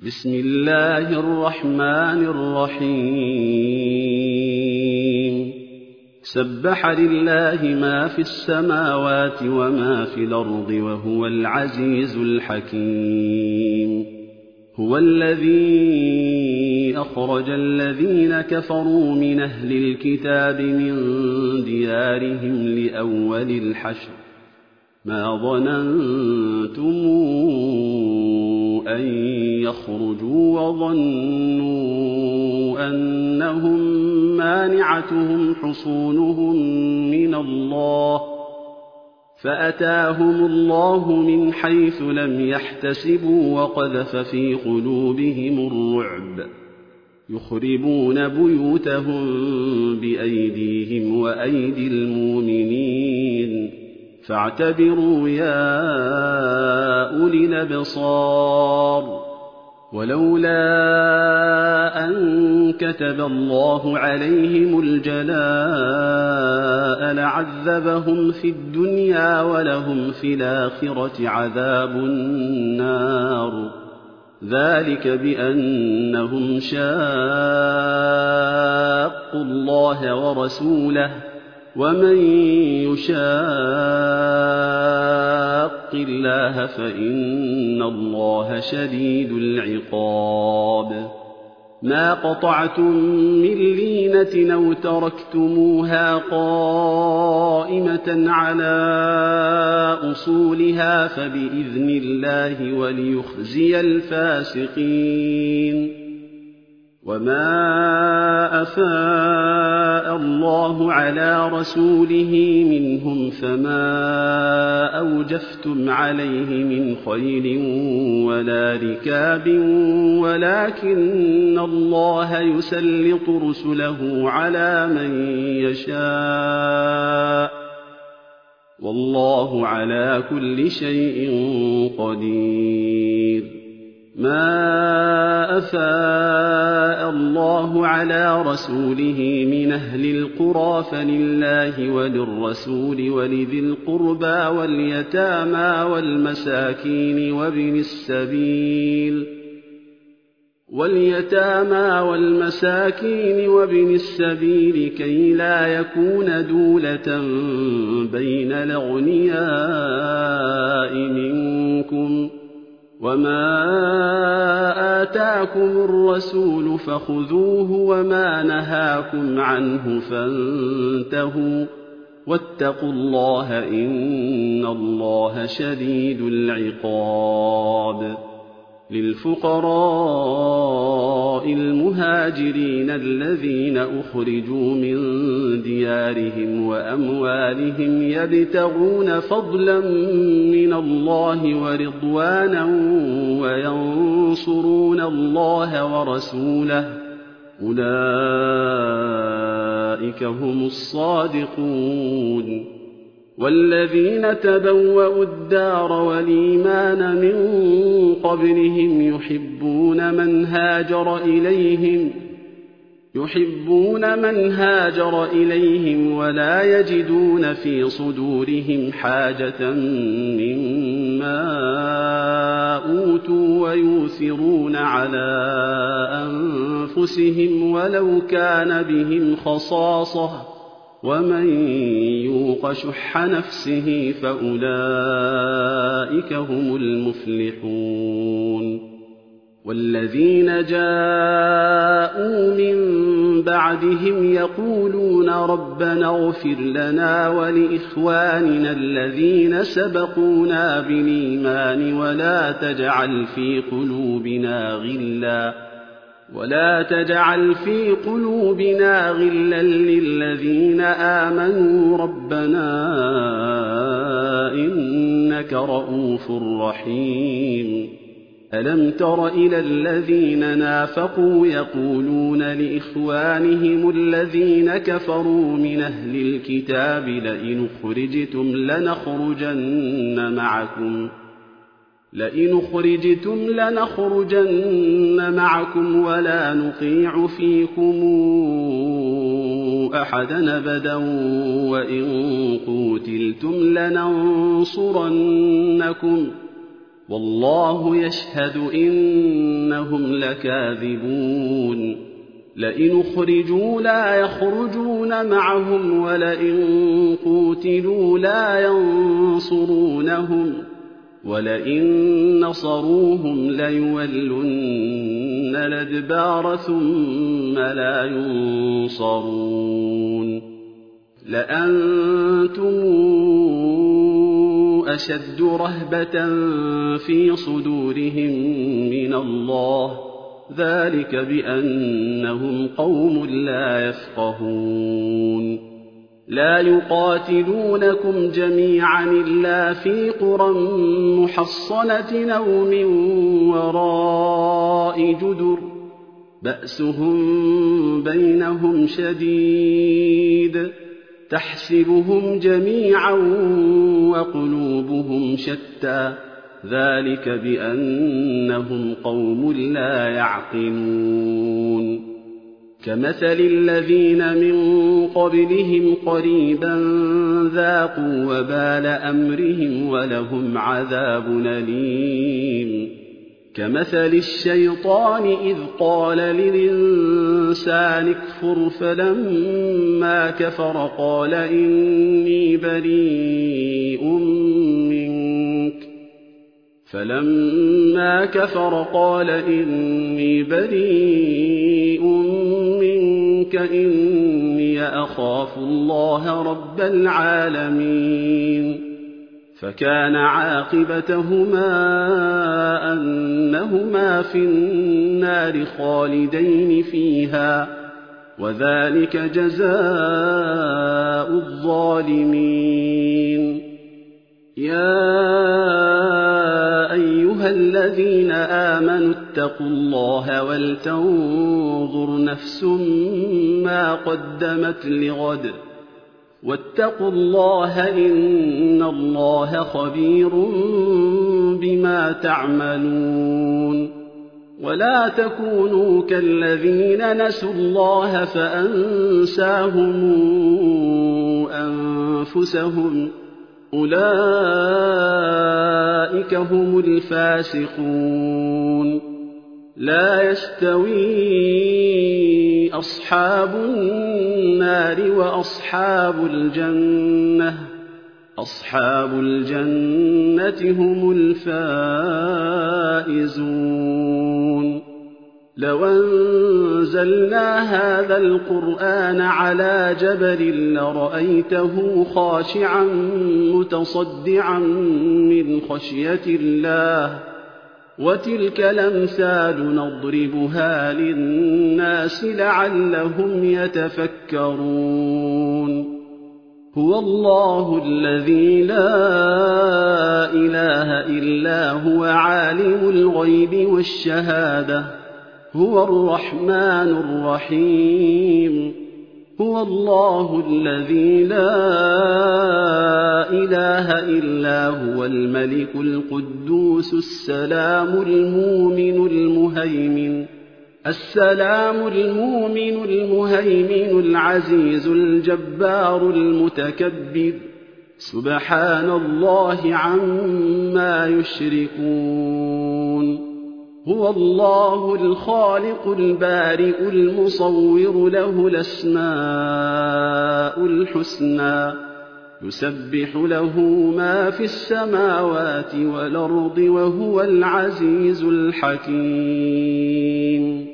بسم الله الرحمن الرحيم سبح لله ما في السماوات وما في الأرض وهو العزيز الحكيم هو الذي أخرج الذين كفروا من أهل الكتاب من ديارهم لأول الحشر ما ظننتم أن يخرجوا وظنوا أنهم مانعتهم حصونهم من الله فأتاهم الله من حيث لم يحتسبوا وقذف في قلوبهم الرعب يخربون بيوتهم بأيديهم وأيدي المؤمنين فاعتبروا يا أولي الأبصار ولولا أن كتب الله عليهم الجلاء لعذبهم في الدنيا ولهم في الآخرة عذاب النار ذلك بأنهم شاقوا الله ورسوله ومن يشاق الله فإن الله شديد العقاب ما قطعتم من لينة أو تركتموها قائمة على أصولها فبإذن الله وليخزي الفاسقين وما أفاء الله على رسوله منهم فما أوجفتم عليه من خيل ولا ركاب ولكن الله يسلط رسله على من يشاء والله على كل شيء قدير ما أفاء الله على رسوله من أهل القرى فلله وللرسول ولذي القربى واليتامى والمساكين وابن السبيل كي لا يكون دولة بين الأغنياء منكم وما آتاكم الرسول فخذوه وما نهاكم عنه فانتهوا واتقوا الله إن الله شديد العقاب للفقراء المهاجرين الذين أخرجوا من ديارهم وأموالهم يبتغون فضلا من الله ورضوانا وينصرون الله ورسوله أولئك هم الصادقون والذين تبوأوا الدار والإيمان من قبلهم يحبون من هاجر إليهم ولا يجدون في صدورهم حاجة مما أوتوا ويؤثرون على أنفسهم ولو كان بهم خصاصة ومن يوق شح نفسه فأولئك هم المفلحون والذين جاءوا من بعدهم يقولون ربنا اغفر لنا ولإخواننا الذين سبقونا بالإيمان ولا تجعل في قلوبنا غلا للذين آمنوا ربنا إنك رؤوف رحيم ألم تر إلى الذين نافقوا يقولون لإخوانهم الذين كفروا من أهل الكتاب لئن أخرجتم لنخرجن معكم ولا نطيع فيكم أحدا أبدا وإن قوتلتم لننصرنكم والله يشهد إنهم لكاذبون لئن أخرجوا لا يخرجون معهم ولئن قوتلوا لا ينصرونهم ولئن نصروهم ليولن الأدبار ثم لا ينصرون لأنتم أشد رهبة في صدورهم من الله ذلك بأنهم قوم لا يفقهون لا يقاتلونكم جميعا إلا في قرى محصنة أو من وراء جدر بأسهم بينهم شديد تحسبهم جميعا وقلوبهم شتى ذلك بأنهم قوم لا يعقلون كمثل الذين من قبلهم قريبا ذاقوا وبال أمرهم ولهم عذاب أليم كمثل الشيطان إذ قال للإنسان اكفر فلما كفر قال إني بريء منك إني أخاف الله رب العالمين فكان عاقبتهما أنهما في النار خالدين فيها وذلك جزاء الظالمين يا أيها الذين آمنوا اتقوا الله ولتنظر نفس ما قدمت لغد واتقوا الله إن الله خبير بما تعملون ولا تكونوا كالذين نسوا الله فأنساهم أنفسهم أولئك هم الفاسقون لا يستوي أصحاب النار وأصحاب الجنة هم الفائزون لو أنزلنا هذا القرآن على جبل لرأيته خاشعا متصدعا من خشية الله وتلك الأمثال نضربها للناس لعلهم يتفكرون هو الله الذي لا إله إلا هو عالم الغيب والشهادة هو الرحمن الرحيم هو الله الذي لا إله إلا هو الملك القدوس السلام المؤمن المهيمن العزيز الجبار المتكبر سبحان الله عما يشركون هو الله الخالق البارئ المصور له الأسماء الحسنى يسبح له ما في السماوات والأرض وهو العزيز الحكيم